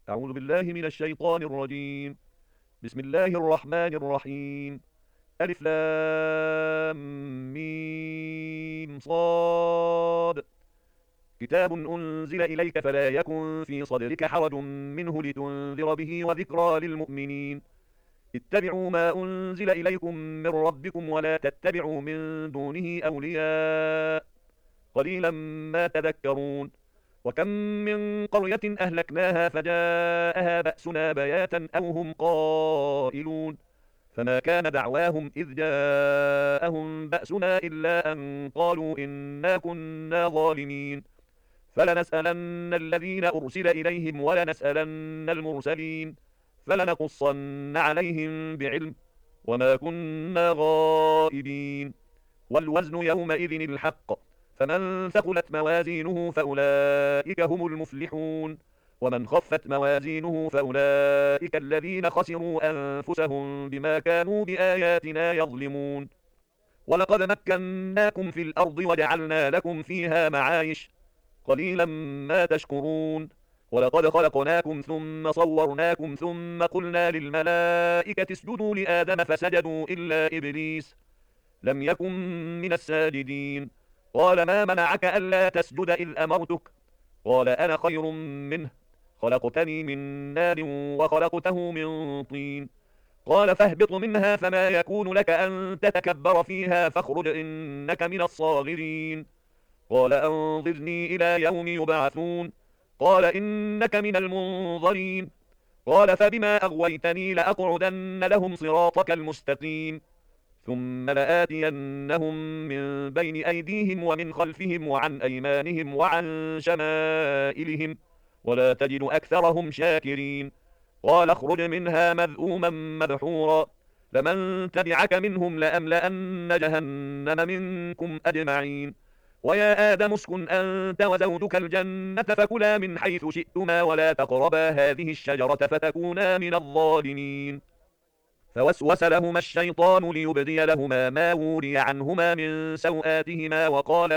أعوذ بالله من الشيطان الرجيم. بسم الله الرحمن الرحيم. ألف لام ميم صاد. كتاب أنزل إليك فلا يكن في صدرك حرج منه لتنذر به وذكرى للمؤمنين. اتبعوا ما أنزل إليكم من ربكم ولا تتبعوا من دونه أولياء قليلا ما تذكرون. وكم من قرية أهلكناها فجاءها بأسنا بياتا أو هم قائلون. فما كان دعواهم إذ جاءهم بأسنا إلا أن قالوا إنا كنا ظالمين. فلنسألن الذين أرسل إليهم ولنسألن المرسلين. فلنقصن عليهم بعلم وما كنا غائبين. والوزن يومئذ الحق. فمن ثقلت موازينه فأولئك هم المفلحون. ومن خفت موازينه فأولئك الذين خسروا أنفسهم بما كانوا بآياتنا يظلمون. ولقد مكناكم في الأرض وجعلنا لكم فيها معايش قليلا ما تشكرون. ولقد خلقناكم ثم صورناكم ثم قلنا للملائكة اسجدوا لآدم فسجدوا إلا إبليس لم يكن من الساجدين. قال ما منعك ألا تسجد إذ أمرتك؟ قال أنا خير منه خلقتني من نار وخلقته من طين. قال فاهبط منها فما يكون لك أن تتكبر فيها فاخرج إنك من الصاغرين. قال أنظرني إلى يوم يبعثون. قال إنك من المنظرين. قال فبما أغويتني لأقعدن لهم صراطك المستقيم ثم لآتينهم من بين أيديهم ومن خلفهم وعن أيمانهم وعن شمائلهم ولا تجد أكثرهم شاكرين. قال اخرج منها مذءوما مدحورا لمن تبعك منهم لأملأن جهنم منكم أجمعين. ويا آدم اسكن أنت وزوجك الجنة فكلا من حيث شئتما ولا تقربا هذه الشجرة فتكونا من الظالمين. فوسوس لهما الشيطان ليبدي لهما ما وري عنهما من سوآتهما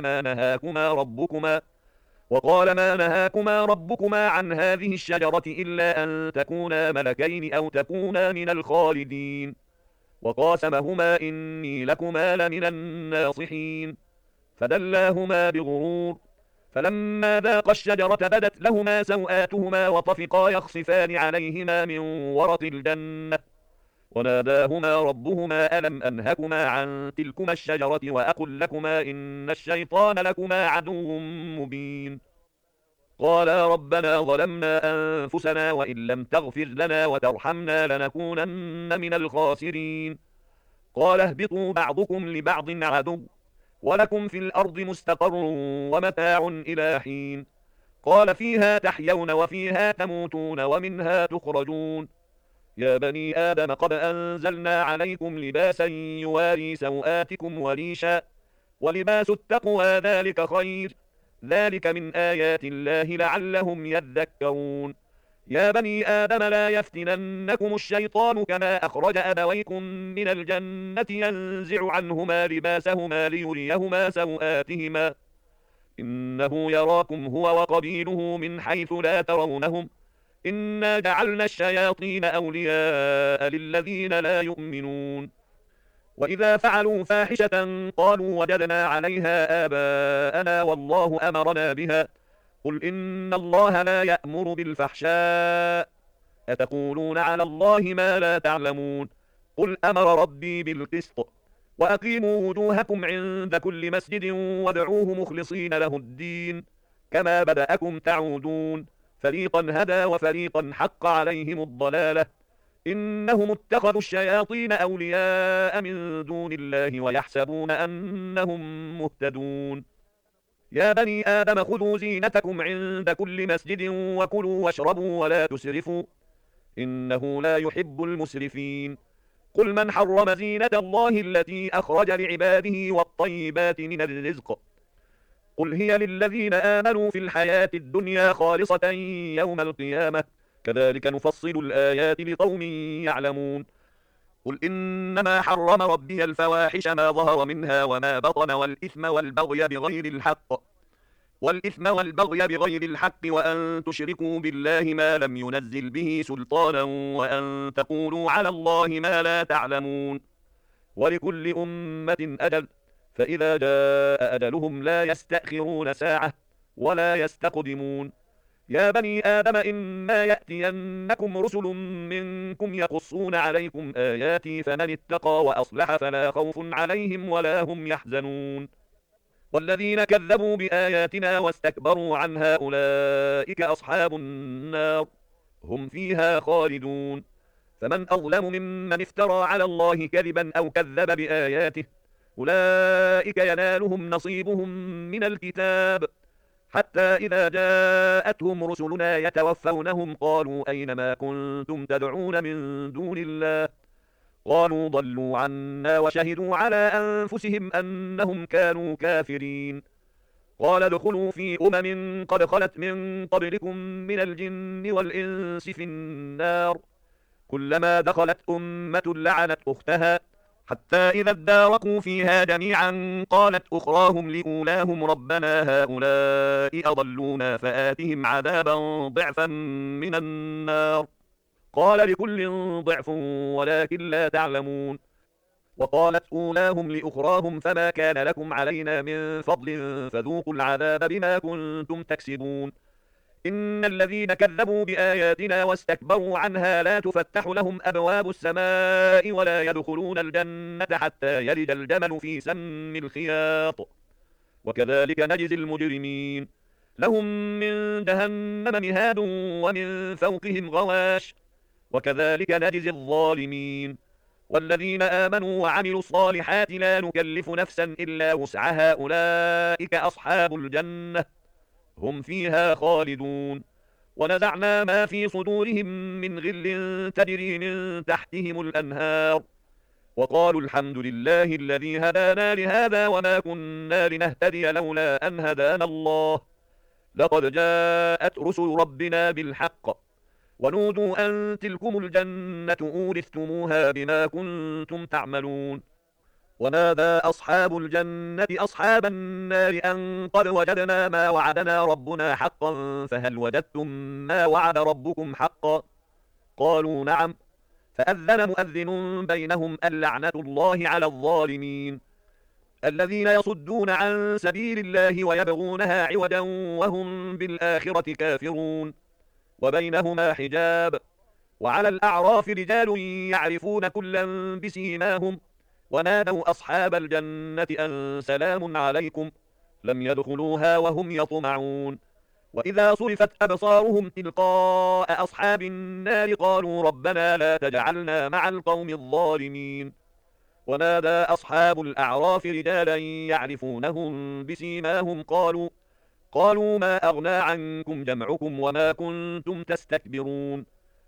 وقال ما نهاكما ربكما عن هذه الشجرة إلا أن تكونا ملكين أو تكونا من الخالدين. وقاسمهما إني لكما لمن الناصحين. فدلاهما بغرور. فلما ذاقا الشجرة بدت لهما سوآتهما وطفقا يخصفان عليهما من ورق الجنة وناداهما ربهما ألم أنهكما عن تلكما الشجرة وأقل لكما إن الشيطان لكما عدو مبين. قالا ربنا ظلمنا أنفسنا وإن لم تغفر لنا وترحمنا لنكونن من الخاسرين. قال اهبطوا بعضكم لبعض عدو ولكم في الأرض مستقر ومتاع إلى حين. قال فيها تحيون وفيها تموتون ومنها تخرجون. يا بني آدم قد أنزلنا عليكم لباسا يواري سوآتكم وريشا ولباس التقوى ذلك خير ذلك من آيات الله لعلهم يذكرون. يا بني آدم لا يفتننكم الشيطان كما أخرج أبويكم من الجنة ينزع عنهما لباسهما ليريهما سوآتهما إنه يراكم هو وقبيله من حيث لا ترونهم إنا جعلنا الشياطين أولياء للذين لا يؤمنون. وإذا فعلوا فاحشة قالوا وجدنا عليها آباءنا والله أمرنا بها قل إن الله لا يأمر بالفحشاء أتقولون على الله ما لا تعلمون. قل أمر ربي بالقسط وأقيموا وجوهكم عند كل مسجد وادعوه مخلصين له الدين كما بدأكم تعودون فريقا هدى وفريقا حق عليهم الضلالة إنهم اتخذوا الشياطين أولياء من دون الله ويحسبون أنهم مهتدون. يا بني آدم خذوا زينتكم عند كل مسجد وكلوا واشربوا ولا تسرفوا إنه لا يحب المسرفين. قل من حرم زينة الله التي أخرج لعباده والطيبات من الرزق قل هي للذين آمنوا في الحياة الدنيا خالصة يوم القيامة كذلك نفصل الآيات لقوم يعلمون. قل إنما حرم ربي الفواحش ما ظهر منها وما بطن والإثم والبغي بغير الحق والإثم والبغي بغير الحق وأن تشركوا بالله ما لم ينزل به سلطانا وأن تقولوا على الله ما لا تعلمون. ولكل أمة أجل، فإذا جاء أجلهم لا يستأخرون ساعة ولا يستقدمون. يا بني آدم إما يأتينكم رسل منكم يقصون عليكم آياتي فمن اتقى وأصلح فلا خوف عليهم ولا هم يحزنون. والذين كذبوا بآياتنا واستكبروا عنها أولئك أصحاب النار هم فيها خالدون. فمن أظلم ممن افترى على الله كذبا أو كذب بآياته أولئك ينالهم نصيبهم من الكتاب حتى إذا جاءتهم رسلنا يتوفونهم قالوا أين ما كنتم تدعون من دون الله قالوا ضلوا عنا وشهدوا على أنفسهم أنهم كانوا كافرين. قال ادخلوا في قد خلت من قبلكم من الجن والإنس في النار كلما دخلت أمة لعنت أختها حتى إذا اداركوا فيها جميعا قالت أخراهم لأولاهم ربنا هؤلاء أضلونا فآتهم عذابا ضعفا من النار قال لكل ضعف ولكن لا تعلمون. وقالت أولاهم لأخراهم فما كان لكم علينا من فضل فذوقوا العذاب بما كنتم تكسبون. إن الذين كذبوا بآياتنا واستكبروا عنها لا تفتح لهم أبواب السماء ولا يدخلون الجنة حتى يلج الجمل في سم الخياط وكذلك نجزي المجرمين. لهم من جهنم مهاد ومن فوقهم غواش وكذلك نجزي الظالمين. والذين آمنوا وعملوا الصالحات لا نكلف نفسا إلا وسعها أولئك أصحاب الجنة هم فيها خالدون. ونزعنا ما في صدورهم من غل تجري من تحتهم الأنهار وقالوا الحمد لله الذي هدانا لهذا وما كنا لنهتدي لولا أن هدانا الله لقد جاءت رسل ربنا بالحق ونودوا أن تلكم الجنة أورثتموها بما كنتم تعملون. ونادى أصحاب الجنة أصحاب النار أن قد وجدنا ما وعدنا ربنا حقا فهل وجدتم ما وعد ربكم حقا قالوا نعم فأذن مؤذن بينهم اللعنة الله على الظالمين الذين يصدون عن سبيل الله ويبغونها عوجا وهم بالآخرة كافرون وبينهما حجاب. وعلى الأعراف رجال يعرفون كلا بسيماهم ونادوا أصحاب الجنة أن سلام عليكم لم يدخلوها وهم يطمعون. وإذا صرفت أبصارهم تلقاء أصحاب النار قالوا ربنا لا تجعلنا مع القوم الظالمين. ونادى أصحاب الأعراف رجالا يعرفونهم بسيماهم قالوا ما أغنى عنكم جمعكم وما كنتم تستكبرون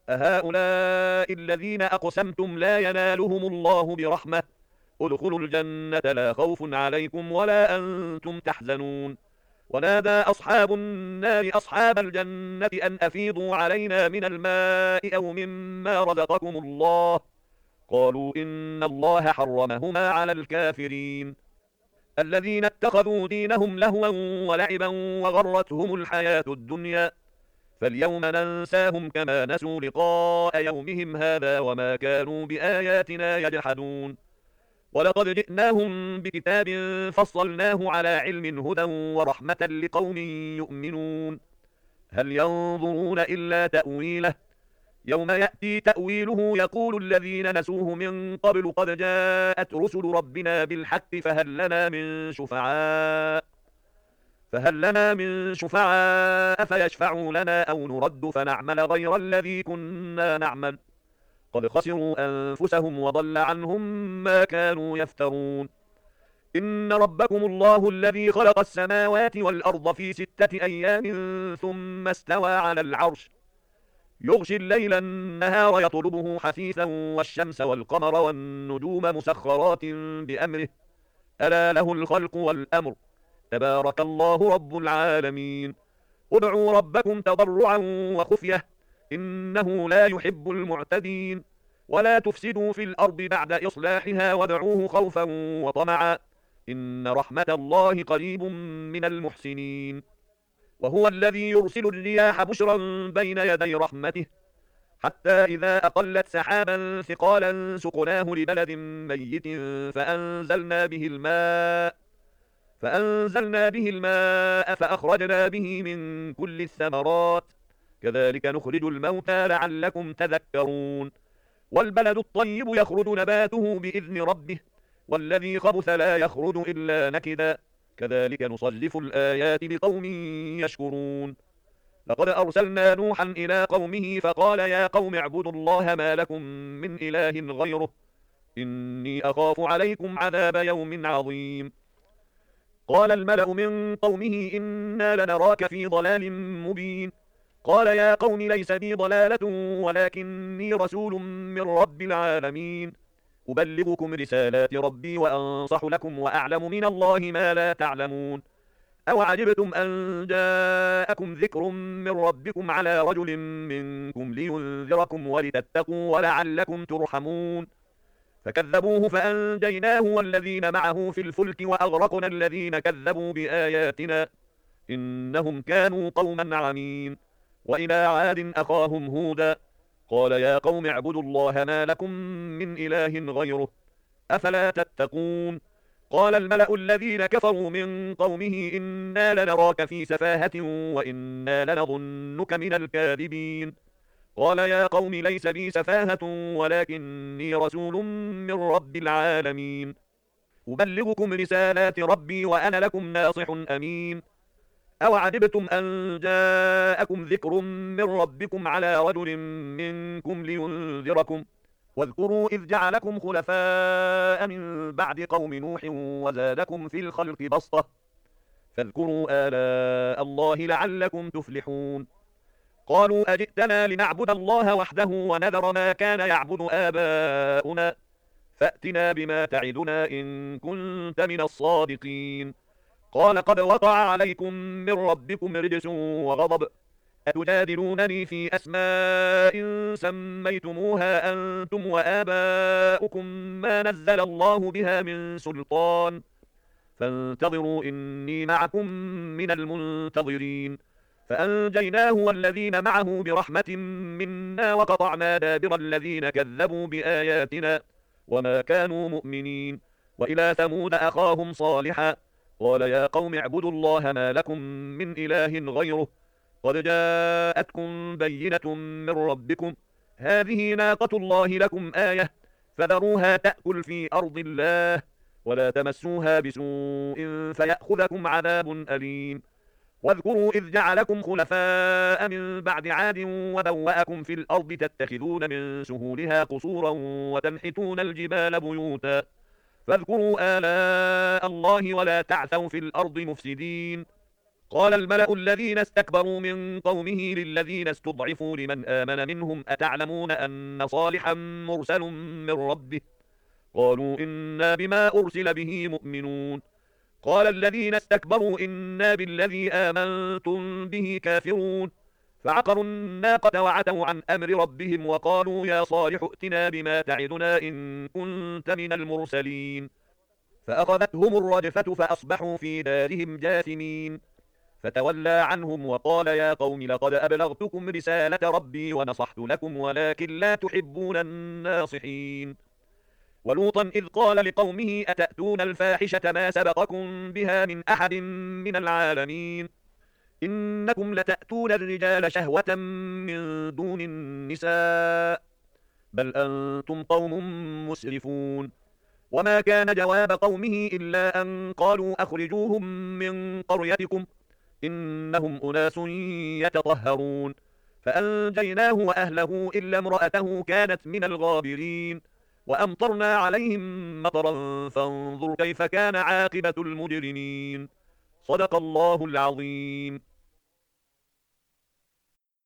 أهؤلاء الذين أقسمتم لا ينالهم الله برحمة ادخلوا الجنة لا خوف عليكم ولا أنتم تحزنون. ونادى أصحاب النار أصحاب الجنة أن أفيضوا علينا من الماء أو مما رزقكم الله قالوا إن الله حرمهما على الكافرين الذين اتخذوا دينهم لهوا ولعبا وغرتهم الحياة الدنيا فاليوم ننساهم كما نسوا لقاء يومهم هذا وما كانوا بآياتنا يجحدون. ولقد جئناهم بكتاب فصلناه على علم هدى ورحمة لقوم يؤمنون هل ينظرون إلا تأويله يوم يأتي تأويله يقول الذين نسوه من قبل قد جاءت رسل ربنا بالحق فهل لنا من شفعاء فيشفعوا لنا أو نرد فنعمل غير الذي كنا نعمل قد خسروا أنفسهم وضل عنهم ما كانوا يفترون. إن ربكم الله الذي خلق السماوات والأرض في 6 أيام ثم استوى على العرش يغشي الليل النهار يطلبه حثيثا والشمس والقمر والنجوم مسخرات بأمره ألا له الخلق والأمر تبارك الله رب العالمين. ادعوا ربكم تضرعا وخفية إنه لا يحب المعتدين ولا تفسدوا في الأرض بعد إصلاحها وادعوه خوفا وطمعا إن رحمة الله قريب من المحسنين. وهو الذي يرسل الرياح بشرا بين يدي رحمته حتى إذا أقلت سحابا ثقالا سقناه لبلد ميت فأنزلنا به الماء فأخرجنا به من كل الثمرات كذلك نخرج الموتى لعلكم تذكرون والبلد الطيب يخرج نباته بإذن ربه والذي خبث لا يخرج إلا نكدا كذلك نصرف الآيات لقوم يشكرون لقد أرسلنا نوحا إلى قومه فقال يا قوم اعبدوا الله ما لكم من إله غيره إني أخاف عليكم عذاب يوم عظيم قال الملأ من قومه إنا لنراك في ضلال مبين قال يا قوم ليس بي ضلالة ولكني رسول من رب العالمين أبلغكم رسالات ربي وأنصح لكم وأعلم من الله ما لا تعلمون أوعجبتم أن جاءكم ذكر من ربكم على رجل منكم لينذركم ولتتقوا ولعلكم ترحمون فكذبوه فأنجيناه والذين معه في الفلك وأغرقنا الذين كذبوا بآياتنا إنهم كانوا قوما عمين وإلى عاد أخاهم هودا قال يا قوم اعبدوا الله ما لكم من إله غيره أفلا تتقون قال الملأ الذين كفروا من قومه إنا لنراك في سفاهة وإنا لنظنك من الكاذبين قال يا قوم ليس بي سفاهة ولكني رسول من رب العالمين أبلغكم رسالات ربي وأنا لكم ناصح أمين أوعجبتم أن جاءكم ذكر من ربكم على رجل منكم لينذركم واذكروا إذ جعلكم خلفاء من بعد قوم نوح وزادكم في الخلق بسطة فاذكروا آلاء الله لعلكم تفلحون قالوا أجئتنا لنعبد الله وحده ونذر ما كان يعبد آباؤنا فأتنا بما تعدنا إن كنت من الصادقين قال قد وقع عليكم من ربكم رجس وغضب أتجادلونني في أسماء سميتموها أنتم وآباؤكم ما نزل الله بها من سلطان فانتظروا إني معكم من المنتظرين فأنجيناه والذين معه برحمة منا وقطعنا دابر الذين كذبوا بآياتنا وما كانوا مؤمنين وإلى ثمود أخاهم صالحا قال يا قوم اعبدوا الله ما لكم من إله غيره قد جاءتكم بينة من ربكم هذه ناقة الله لكم آية فذروها تأكل في أرض الله ولا تمسوها بسوء فيأخذكم عذاب أليم واذكروا إذ جعلكم خلفاء من بعد عاد وبوأكم في الأرض تتخذون من سهولها قصورا وتنحتون الجبال بيوتا فاذكروا آلاء الله ولا تعثوا في الأرض مفسدين قال الملأ الذين استكبروا من قومه للذين استضعفوا لمن آمن منهم أتعلمون أن صالحا مرسل من ربه قالوا إنا بما أرسل به مؤمنون قال الذين استكبروا إنا بالذي آمنتم به كافرون فعقروا الناقة وعتوا عن أمر ربهم وقالوا يا صالح ائتنا بما تعدنا إن كنت من المرسلين فأخذتهم الرجفة فأصبحوا في دارهم جاثمين فتولى عنهم وقال يا قوم لقد أبلغتكم رسالة ربي ونصحت لكم ولكن لا تحبون الناصحين ولوطا إذ قال لقومه أتأتون الفاحشة ما سبقكم بها من أحد من العالمين إنكم لتأتون الرجال شهوة من دون النساء بل أنتم قوم مسرفون وما كان جواب قومه إلا أن قالوا أخرجوهم من قريتكم إنهم أناس يتطهرون فأنجيناه وأهله إلا امرأته كانت من الغابرين وأمطرنا عليهم مطرا فانظر كيف كان عاقبة المجرمين صدق الله العظيم.